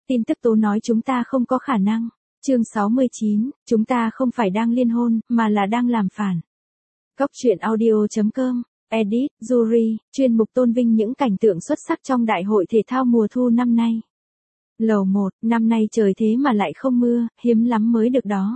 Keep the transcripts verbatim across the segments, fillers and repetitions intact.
Tin tức tố nói chúng ta không có khả năng. Chương sáu mươi chín, chúng ta không phải đang liên hôn, mà là đang làm phản. Góc truyện audio chấm com, edit, Yuri, chuyên mục tôn vinh những cảnh tượng xuất sắc trong Đại hội Thể thao mùa thu năm nay. Lầu một, năm nay trời thế mà lại không mưa, hiếm lắm mới được đó.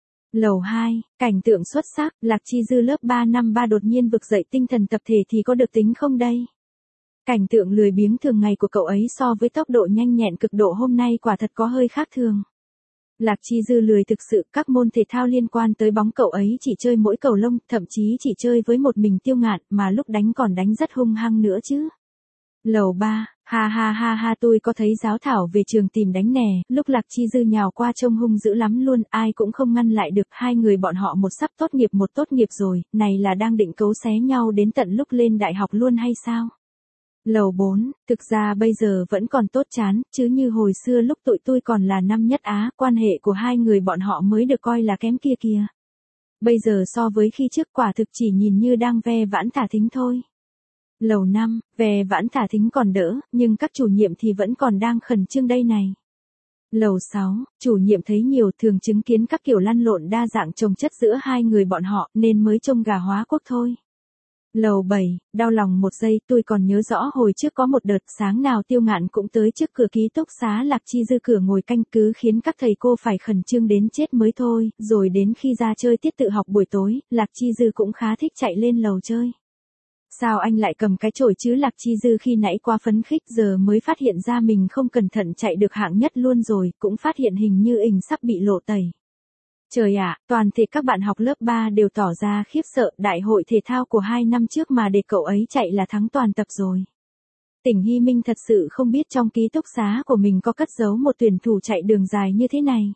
Lầu hai, cảnh tượng xuất sắc, Lạc Chi Dư lớp ba năm ba đột nhiên vực dậy tinh thần tập thể thì có được tính không đây? Cảnh tượng lười biếng thường ngày của cậu ấy so với tốc độ nhanh nhẹn cực độ hôm nay quả thật có hơi khác thường. Lạc Chi Dư lười thực sự, các môn thể thao liên quan tới bóng cậu ấy chỉ chơi mỗi cầu lông, thậm chí chỉ chơi với một mình Tiêu Ngạn, mà lúc đánh còn đánh rất hung hăng nữa chứ. Lầu ba, ha ha ha ha tôi có thấy giáo thảo về trường tìm đánh nè, lúc Lạc Chi Dư nhào qua trông hung dữ lắm luôn, ai cũng không ngăn lại được, hai người bọn họ một sắp tốt nghiệp một tốt nghiệp rồi, này là đang định cấu xé nhau đến tận lúc lên đại học luôn hay sao? Lầu bốn, thực ra bây giờ vẫn còn tốt chán, chứ như hồi xưa lúc tụi tôi còn là năm nhất Á, quan hệ của hai người bọn họ mới được coi là kém kia kìa. Bây giờ so với khi trước quả thực chỉ nhìn như đang ve vãn thả thính thôi. Lầu năm, ve vãn thả thính còn đỡ, nhưng các chủ nhiệm thì vẫn còn đang khẩn trương đây này. Lầu sáu, chủ nhiệm thấy nhiều thường chứng kiến các kiểu lăn lộn đa dạng chồng chất giữa hai người bọn họ nên mới trông gà hóa quốc thôi. Lầu bảy, đau lòng một giây, tôi còn nhớ rõ hồi trước có một đợt sáng nào Tiêu Ngạn cũng tới trước cửa ký túc xá Lạc Chi Dư cửa ngồi canh, cứ khiến các thầy cô phải khẩn trương đến chết mới thôi, rồi đến khi ra chơi tiết tự học buổi tối, Lạc Chi Dư cũng khá thích chạy lên lầu chơi. Sao anh lại cầm cái chổi chứ? Lạc Chi Dư khi nãy quá phấn khích giờ mới phát hiện ra mình không cẩn thận chạy được hạng nhất luôn rồi, cũng phát hiện hình như ình sắp bị lộ tẩy. Trời ạ, toàn thể các bạn học lớp ba đều tỏ ra khiếp sợ, đại hội thể thao của hai năm trước mà để cậu ấy chạy là thắng toàn tập rồi. Tỉnh Hy Minh thật sự không biết trong ký túc xá của mình có cất giấu một tuyển thủ chạy đường dài như thế này.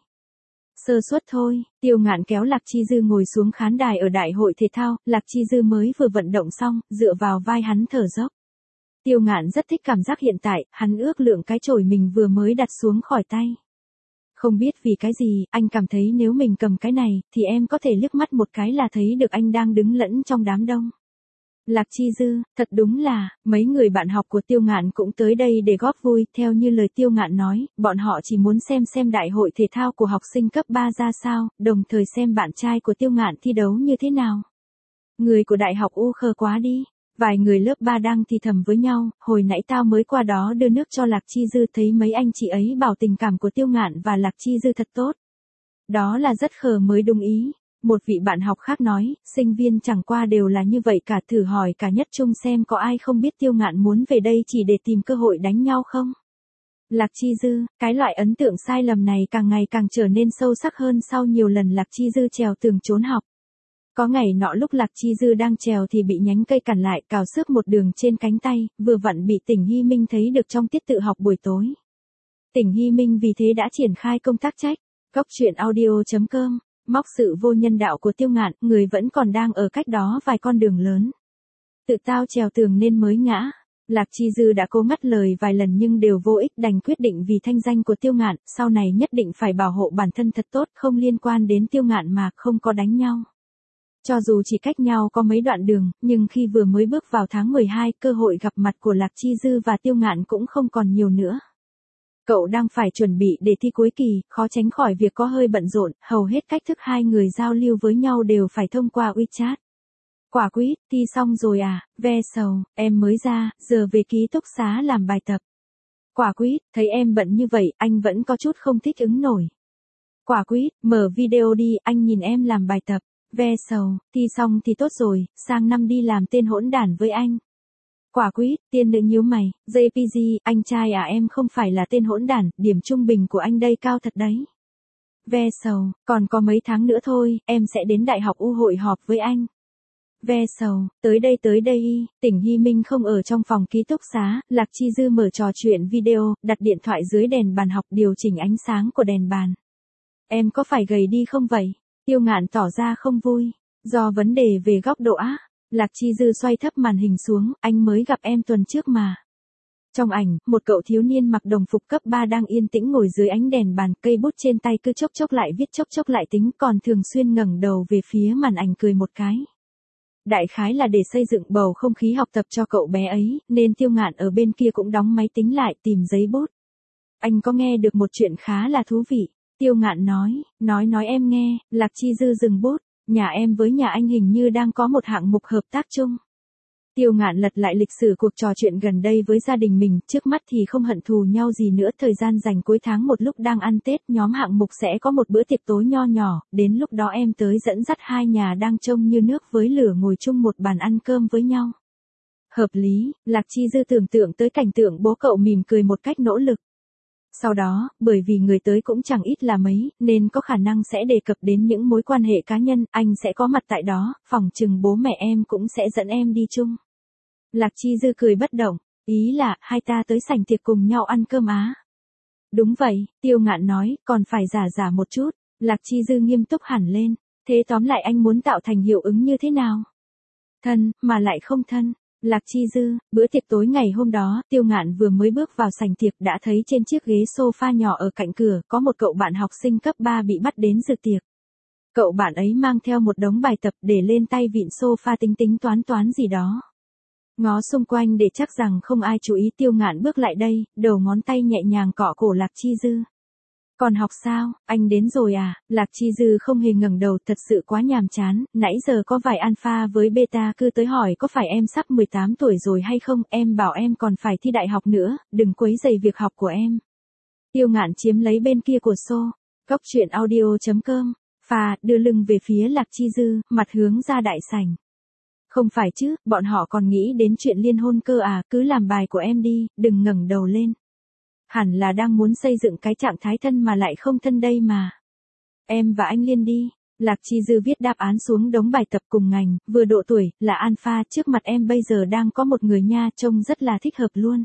Sơ suất thôi, Tiêu Ngạn kéo Lạc Chi Dư ngồi xuống khán đài ở đại hội thể thao, Lạc Chi Dư mới vừa vận động xong, dựa vào vai hắn thở dốc. Tiêu Ngạn rất thích cảm giác hiện tại, hắn ước lượng cái chổi mình vừa mới đặt xuống khỏi tay. Không biết vì cái gì, anh cảm thấy nếu mình cầm cái này, thì em có thể liếc mắt một cái là thấy được anh đang đứng lẫn trong đám đông. Lạc Chi Dư, thật đúng là, mấy người bạn học của Tiêu Ngạn cũng tới đây để góp vui, theo như lời Tiêu Ngạn nói, bọn họ chỉ muốn xem xem đại hội thể thao của học sinh cấp ba ra sao, đồng thời xem bạn trai của Tiêu Ngạn thi đấu như thế nào. Người của đại học u khờ quá đi. Vài người lớp ba đang thì thầm với nhau, hồi nãy tao mới qua đó đưa nước cho Lạc Chi Dư thấy mấy anh chị ấy bảo tình cảm của Tiêu Ngạn và Lạc Chi Dư thật tốt. Đó là rất khờ mới đúng ý. Một vị bạn học khác nói, sinh viên chẳng qua đều là như vậy cả, thử hỏi cả nhất trung xem có ai không biết Tiêu Ngạn muốn về đây chỉ để tìm cơ hội đánh nhau không? Lạc Chi Dư, cái loại ấn tượng sai lầm này càng ngày càng trở nên sâu sắc hơn sau nhiều lần Lạc Chi Dư trèo tường trốn học. Có ngày nọ lúc Lạc Chi Dư đang trèo thì bị nhánh cây cản lại, cào xước một đường trên cánh tay, vừa vặn bị Tỉnh Hy Minh thấy được trong tiết tự học buổi tối. Tỉnh Hy Minh vì thế đã triển khai công tác trách. Góc truyện audio chấm com, móc sự vô nhân đạo của Tiêu Ngạn, người vẫn còn đang ở cách đó vài con đường lớn. Tự tao trèo tường nên mới ngã. Lạc Chi Dư đã cố ngắt lời vài lần nhưng đều vô ích, đành quyết định vì thanh danh của Tiêu Ngạn, sau này nhất định phải bảo hộ bản thân thật tốt, không liên quan đến Tiêu Ngạn mà không có đánh nhau. Cho dù chỉ cách nhau có mấy đoạn đường, nhưng khi vừa mới bước vào tháng mười hai, cơ hội gặp mặt của Lạc Chi Dư và Tiêu Ngạn cũng không còn nhiều nữa. Cậu đang phải chuẩn bị để thi cuối kỳ, khó tránh khỏi việc có hơi bận rộn, hầu hết cách thức hai người giao lưu với nhau đều phải thông qua WeChat. Quả quýt, thi xong rồi à, ve sầu, em mới ra, giờ về ký túc xá làm bài tập. Quả quýt, thấy em bận như vậy, anh vẫn có chút không thích ứng nổi. Quả quýt, mở video đi, anh nhìn em làm bài tập. Ve sầu, thi xong thì tốt rồi, sang năm đi làm tên hỗn đản với anh. Quả quýt, tiên nữ nhíu mày, gi pê giê, anh trai à, em không phải là tên hỗn đản, điểm trung bình của anh đây cao thật đấy. Ve sầu, còn có mấy tháng nữa thôi, em sẽ đến đại học U hội họp với anh. Ve sầu, tới đây tới đây, Tỉnh Hy Minh không ở trong phòng ký túc xá, Lạc Chi Dư mở trò chuyện video, đặt điện thoại dưới đèn bàn học, điều chỉnh ánh sáng của đèn bàn. Em có phải gầy đi không vậy? Tiêu Ngạn tỏ ra không vui. Do vấn đề về góc độ á. Lạc Chi Dư xoay thấp màn hình xuống, anh mới gặp em tuần trước mà. Trong ảnh, một cậu thiếu niên mặc đồng phục cấp ba đang yên tĩnh ngồi dưới ánh đèn bàn, cây bút trên tay cứ chốc chốc lại viết chốc chốc lại tính, còn thường xuyên ngẩng đầu về phía màn ảnh cười một cái. Đại khái là để xây dựng bầu không khí học tập cho cậu bé ấy, nên Tiêu Ngạn ở bên kia cũng đóng máy tính lại tìm giấy bút. Anh có nghe được một chuyện khá là thú vị. Tiêu Ngạn nói, nói nói em nghe. Lạc Chi Dư dừng bút, nhà em với nhà anh hình như đang có một hạng mục hợp tác chung. Tiêu Ngạn lật lại lịch sử cuộc trò chuyện gần đây với gia đình mình, trước mắt thì không hận thù nhau gì nữa, thời gian dành cuối tháng một lúc đang ăn Tết, nhóm hạng mục sẽ có một bữa tiệc tối nho nhỏ, đến lúc đó em tới dẫn dắt hai nhà đang trông như nước với lửa ngồi chung một bàn ăn cơm với nhau. Hợp lý, Lạc Chi Dư tưởng tượng tới cảnh tượng bố cậu mỉm cười một cách nỗ lực. Sau đó, bởi vì người tới cũng chẳng ít là mấy, nên có khả năng sẽ đề cập đến những mối quan hệ cá nhân, anh sẽ có mặt tại đó, phỏng chừng bố mẹ em cũng sẽ dẫn em đi chung. Lạc Chi Dư cười bất động, ý là, hai ta tới sảnh tiệc cùng nhau ăn cơm á. Đúng vậy, Tiêu Ngạn nói, còn phải giả giả một chút. Lạc Chi Dư nghiêm túc hẳn lên, thế tóm lại anh muốn tạo thành hiệu ứng như thế nào? Thân, mà lại không thân. Lạc Chi Dư, bữa tiệc tối ngày hôm đó, Tiêu Ngạn vừa mới bước vào sảnh tiệc đã thấy trên chiếc ghế sofa nhỏ ở cạnh cửa, có một cậu bạn học sinh cấp ba bị bắt đến dự tiệc. Cậu bạn ấy mang theo một đống bài tập để lên tay vịn sofa tính tính toán toán gì đó. Ngó xung quanh để chắc rằng không ai chú ý, Tiêu Ngạn bước lại đây, đầu ngón tay nhẹ nhàng cọ cổ Lạc Chi Dư. Còn học sao, anh đến rồi à? Lạc Chi Dư không hề ngẩng đầu, thật sự quá nhàm chán, nãy giờ có vài alpha với beta cứ tới hỏi có phải em sắp mười tám tuổi rồi hay không, em bảo em còn phải thi đại học nữa, đừng quấy rầy việc học của em. Tiêu Ngạn chiếm lấy bên kia của xô, cốc truyện audio chấm com, pha, đưa lưng về phía Lạc Chi Dư, mặt hướng ra đại sảnh. Không phải chứ, bọn họ còn nghĩ đến chuyện liên hôn cơ à, cứ làm bài của em đi, đừng ngẩng đầu lên. Hẳn là đang muốn xây dựng cái trạng thái thân mà lại không thân đây mà. Em và anh liên đi. Lạc Chi Dư viết đáp án xuống đống bài tập cùng ngành, vừa độ tuổi, là alpha, trước mặt em bây giờ đang có một người nha, trông rất là thích hợp luôn.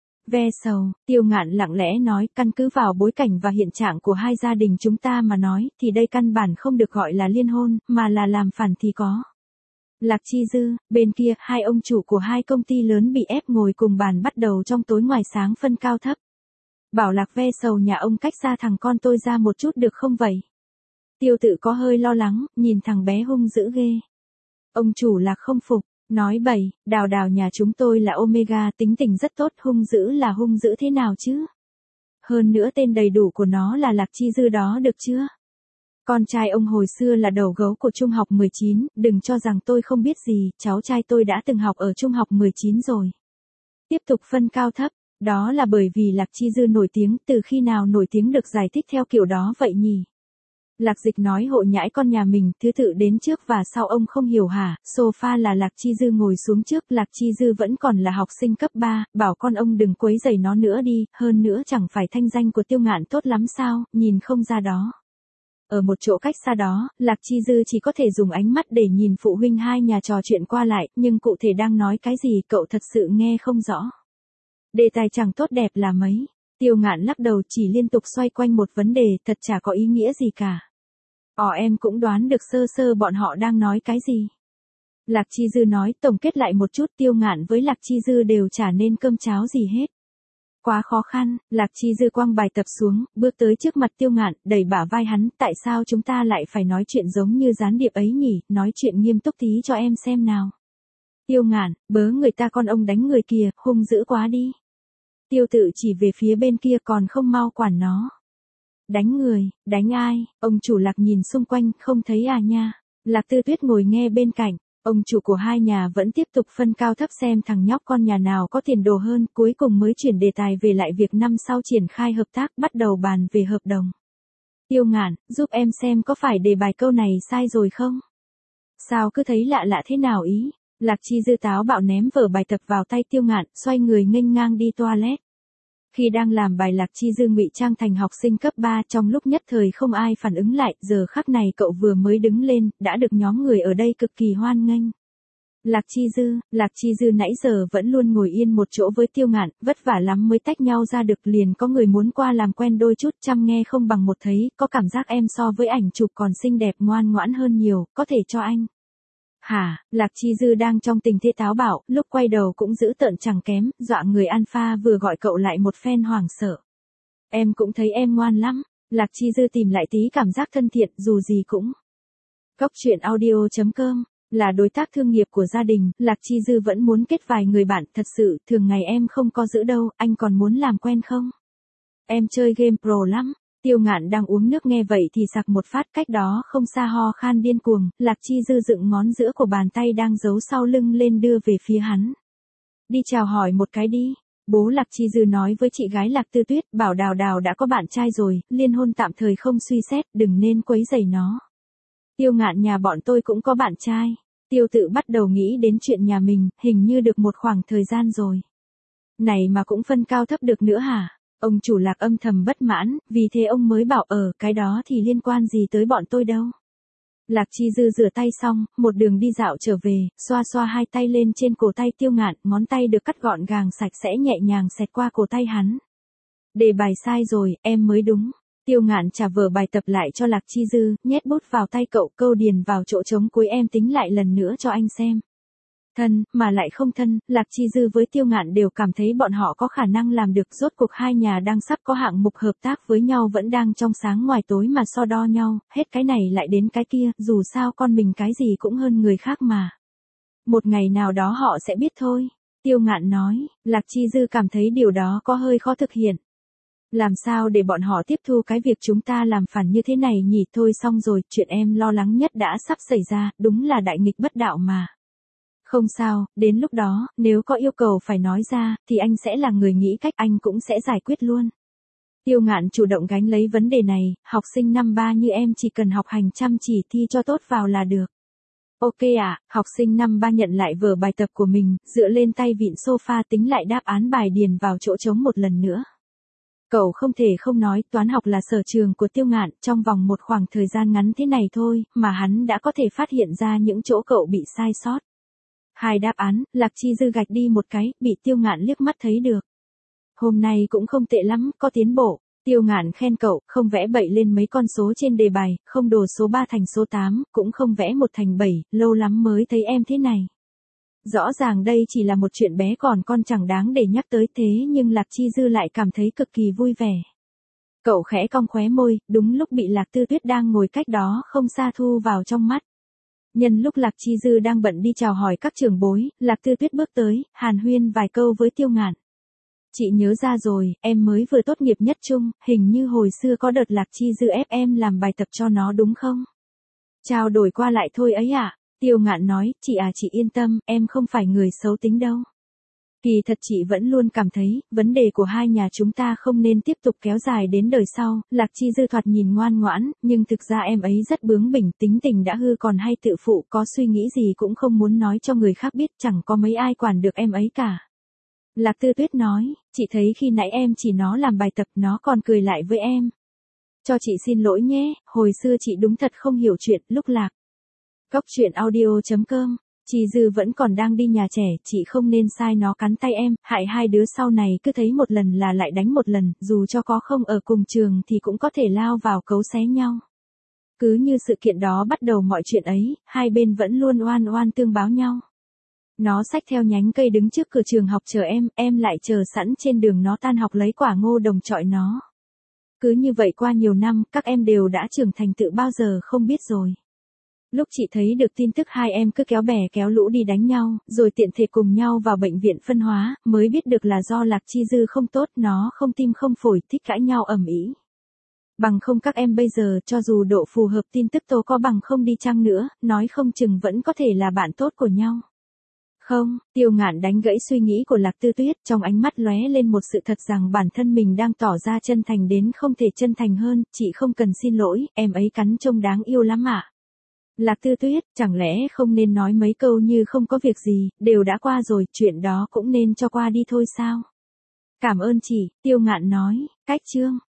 Ve sầu, Tiêu Ngạn lặng lẽ nói, căn cứ vào bối cảnh và hiện trạng của hai gia đình chúng ta mà nói, thì đây căn bản không được gọi là liên hôn, mà là làm phản thì có. Lạc Chi Dư, bên kia, hai ông chủ của hai công ty lớn bị ép ngồi cùng bàn bắt đầu trong tối ngoài sáng phân cao thấp. Bảo Lạc ve sầu, nhà ông cách xa thằng con tôi ra một chút được không vậy? Tiêu Tự có hơi lo lắng, nhìn thằng bé hung dữ ghê. Ông chủ Lạc không phục, nói bậy, Đào Đào nhà chúng tôi là Omega, tính tình rất tốt, hung dữ là hung dữ thế nào chứ? Hơn nữa tên đầy đủ của nó là Lạc Chi Dư đó được chưa? Con trai ông hồi xưa là đầu gấu của trung học mười chín, đừng cho rằng tôi không biết gì, cháu trai tôi đã từng học ở trung học mười chín rồi. Tiếp tục phân cao thấp, đó là bởi vì Lạc Chi Dư nổi tiếng, từ khi nào nổi tiếng được giải thích theo kiểu đó vậy nhỉ? Lạc Dịch nói hộ nhãi con nhà mình, thứ tự đến trước và sau ông không hiểu hả, sofa là Lạc Chi Dư ngồi xuống trước, Lạc Chi Dư vẫn còn là học sinh cấp ba, bảo con ông đừng quấy rầy nó nữa đi, hơn nữa chẳng phải thanh danh của Tiêu Ngạn tốt lắm sao, nhìn không ra đó. Ở một chỗ cách xa đó, Lạc Chi Dư chỉ có thể dùng ánh mắt để nhìn phụ huynh hai nhà trò chuyện qua lại, nhưng cụ thể đang nói cái gì cậu thật sự nghe không rõ. Đề tài chẳng tốt đẹp là mấy. Tiêu Ngạn lắc đầu, chỉ liên tục xoay quanh một vấn đề, thật chả có ý nghĩa gì cả. Ồ, em cũng đoán được sơ sơ bọn họ đang nói cái gì. Lạc Chi Dư nói, tổng kết lại một chút, Tiêu Ngạn với Lạc Chi Dư đều chả nên cơm cháo gì hết. Quá khó khăn, Lạc Chi Dư quăng bài tập xuống, bước tới trước mặt Tiêu Ngạn, đẩy bả vai hắn, tại sao chúng ta lại phải nói chuyện giống như gián điệp ấy nhỉ, nói chuyện nghiêm túc tí cho em xem nào. Tiêu Ngạn, bớ người ta con ông đánh người kìa, hung dữ quá đi. Tiêu Tự chỉ về phía bên kia, còn không mau quản nó. Đánh người, đánh ai? Ông chủ Lạc nhìn xung quanh, không thấy à nha. Lạc Tư Tuyết ngồi nghe bên cạnh. Ông chủ của hai nhà vẫn tiếp tục phân cao thấp xem thằng nhóc con nhà nào có tiền đồ hơn, cuối cùng mới chuyển đề tài về lại việc năm sau triển khai hợp tác, bắt đầu bàn về hợp đồng. Tiêu Ngạn, giúp em xem có phải đề bài câu này sai rồi không? Sao cứ thấy lạ lạ thế nào ý? Lạc Chi Dư táo bạo ném vở bài tập vào tay Tiêu Ngạn, xoay người nghênh ngang đi toilet. Khi đang làm bài, Lạc Chi Dư ngụy trang thành học sinh cấp ba, trong lúc nhất thời không ai phản ứng lại, giờ khắc này cậu vừa mới đứng lên, đã được nhóm người ở đây cực kỳ hoan nghênh. Lạc Chi Dư, Lạc Chi Dư nãy giờ vẫn luôn ngồi yên một chỗ với Tiêu Ngạn, vất vả lắm mới tách nhau ra được, liền có người muốn qua làm quen đôi chút, chăm nghe không bằng một thấy, có cảm giác em so với ảnh chụp còn xinh đẹp ngoan ngoãn hơn nhiều, có thể cho anh. Hả, Lạc Chi Dư đang trong tình thế táo bạo, lúc quay đầu cũng dữ tợn chẳng kém, dọa người alpha vừa gọi cậu lại một phen hoảng sợ. Em cũng thấy em ngoan lắm. Lạc Chi Dư tìm lại tí cảm giác thân thiện, dù gì cũng. Cốc truyện audio chấm com, là đối tác thương nghiệp của gia đình, Lạc Chi Dư vẫn muốn kết vài người bạn, thật sự, thường ngày em không có giữ đâu, anh còn muốn làm quen không? Em chơi game pro lắm. Tiêu Ngạn đang uống nước nghe vậy thì sặc một phát, cách đó không xa ho khan điên cuồng, Lạc Chi Dư dựng ngón giữa của bàn tay đang giấu sau lưng lên đưa về phía hắn. Đi chào hỏi một cái đi. Bố Lạc Chi Dư nói với chị gái Lạc Tư Tuyết, bảo Đào Đào đã có bạn trai rồi, liên hôn tạm thời không suy xét, đừng nên quấy rầy nó. Tiêu Ngạn, nhà bọn tôi cũng có bạn trai. Tiêu Tự bắt đầu nghĩ đến chuyện nhà mình, hình như được một khoảng thời gian rồi. Này mà cũng phân cao thấp được nữa hả? Ông chủ Lạc âm thầm bất mãn, vì thế ông mới bảo ở, cái đó thì liên quan gì tới bọn tôi đâu. Lạc Chi Dư rửa tay xong, một đường đi dạo trở về, xoa xoa hai tay lên trên cổ tay Tiêu Ngạn, ngón tay được cắt gọn gàng sạch sẽ nhẹ nhàng xẹt qua cổ tay hắn. Đề bài sai rồi, em mới đúng. Tiêu Ngạn trả vở bài tập lại cho Lạc Chi Dư, nhét bút vào tay cậu, câu điền vào chỗ trống cuối em tính lại lần nữa cho anh xem. Thân, mà lại không thân, Lạc Chi Dư với Tiêu Ngạn đều cảm thấy bọn họ có khả năng làm được, rốt cuộc hai nhà đang sắp có hạng mục hợp tác với nhau vẫn đang trong sáng ngoài tối mà so đo nhau, hết cái này lại đến cái kia, dù sao con mình cái gì cũng hơn người khác mà. Một ngày nào đó họ sẽ biết thôi. Tiêu Ngạn nói, Lạc Chi Dư cảm thấy điều đó có hơi khó thực hiện. Làm sao để bọn họ tiếp thu cái việc chúng ta làm phản như thế này nhỉ? Thôi xong rồi, chuyện em lo lắng nhất đã sắp xảy ra, đúng là đại nghịch bất đạo mà. Không sao, đến lúc đó, nếu có yêu cầu phải nói ra, thì anh sẽ là người nghĩ cách, anh cũng sẽ giải quyết luôn. Tiêu Ngạn chủ động gánh lấy vấn đề này, học sinh năm ba như em chỉ cần học hành chăm chỉ thi cho tốt vào là được. Ok ạ, à, học sinh năm ba nhận lại vở bài tập của mình, dựa lên tay vịn sofa tính lại đáp án bài điền vào chỗ trống một lần nữa. Cậu không thể không nói, toán học là sở trường của Tiêu Ngạn, trong vòng một khoảng thời gian ngắn thế này thôi, mà hắn đã có thể phát hiện ra những chỗ cậu bị sai sót. Hai đáp án, Lạc Chi Dư gạch đi một cái, bị Tiêu Ngạn liếc mắt thấy được. Hôm nay cũng không tệ lắm, có tiến bộ. Tiêu Ngạn khen cậu, không vẽ bậy lên mấy con số trên đề bài, không đồ số ba thành số tám, cũng không vẽ một thành bảy, lâu lắm mới thấy em thế này. Rõ ràng đây chỉ là một chuyện bé còn con chẳng đáng để nhắc tới, thế nhưng Lạc Chi Dư lại cảm thấy cực kỳ vui vẻ. Cậu khẽ cong khóe môi, đúng lúc bị Lạc Tư Tuyết đang ngồi cách đó không xa thu vào trong mắt. Nhân lúc Lạc Chi Dư đang bận đi chào hỏi các trưởng bối, Lạc Tư Tuyết bước tới, hàn huyên vài câu với Tiêu Ngạn. Chị nhớ ra rồi, em mới vừa tốt nghiệp nhất trung, hình như hồi xưa có đợt Lạc Chi Dư ép em làm bài tập cho nó đúng không? Trao đổi qua lại thôi ấy ạ. À? Tiêu Ngạn nói, chị à chị yên tâm, em không phải người xấu tính đâu. Kỳ thật chị vẫn luôn cảm thấy, vấn đề của hai nhà chúng ta không nên tiếp tục kéo dài đến đời sau. Lạc Chi Dư thoạt nhìn ngoan ngoãn, nhưng thực ra em ấy rất bướng bỉnh, tính tình đã hư còn hay tự phụ, có suy nghĩ gì cũng không muốn nói cho người khác biết, chẳng có mấy ai quản được em ấy cả. Lạc Tư Tuyết nói, chị thấy khi nãy em chỉ nó làm bài tập, nó còn cười lại với em. Cho chị xin lỗi nhé, hồi xưa chị đúng thật không hiểu chuyện, lúc Lạc. Góc truyện audio chấm com. Chi Dư vẫn còn đang đi nhà trẻ, chị không nên sai nó cắn tay em, hại hai đứa sau này cứ thấy một lần là lại đánh một lần, dù cho có không ở cùng trường thì cũng có thể lao vào cấu xé nhau. Cứ như sự kiện đó bắt đầu mọi chuyện ấy, hai bên vẫn luôn oan oan tương báo nhau. Nó xách theo nhánh cây đứng trước cửa trường học chờ em, em lại chờ sẵn trên đường nó tan học lấy quả ngô đồng chọi nó. Cứ như vậy qua nhiều năm, các em đều đã trưởng thành tự bao giờ không biết rồi. Lúc chị thấy được tin tức hai em cứ kéo bè kéo lũ đi đánh nhau, rồi tiện thể cùng nhau vào bệnh viện phân hóa, mới biết được là do Lạc Chi Dư không tốt, nó không tim không phổi, thích cãi nhau ầm ĩ. Bằng không các em bây giờ, cho dù độ phù hợp tin tức tố có bằng không đi chăng nữa, nói không chừng vẫn có thể là bạn tốt của nhau. Không, Tiêu Ngạn đánh gãy suy nghĩ của Lạc Tư Tuyết, trong ánh mắt lóe lên một sự thật rằng bản thân mình đang tỏ ra chân thành đến không thể chân thành hơn, chị không cần xin lỗi, em ấy cắn trông đáng yêu lắm ạ. À? Lạc Tư Tuyết, chẳng lẽ không nên nói mấy câu như không có việc gì, đều đã qua rồi, chuyện đó cũng nên cho qua đi thôi sao? Cảm ơn chị, Tiêu Ngạn nói, cách chương.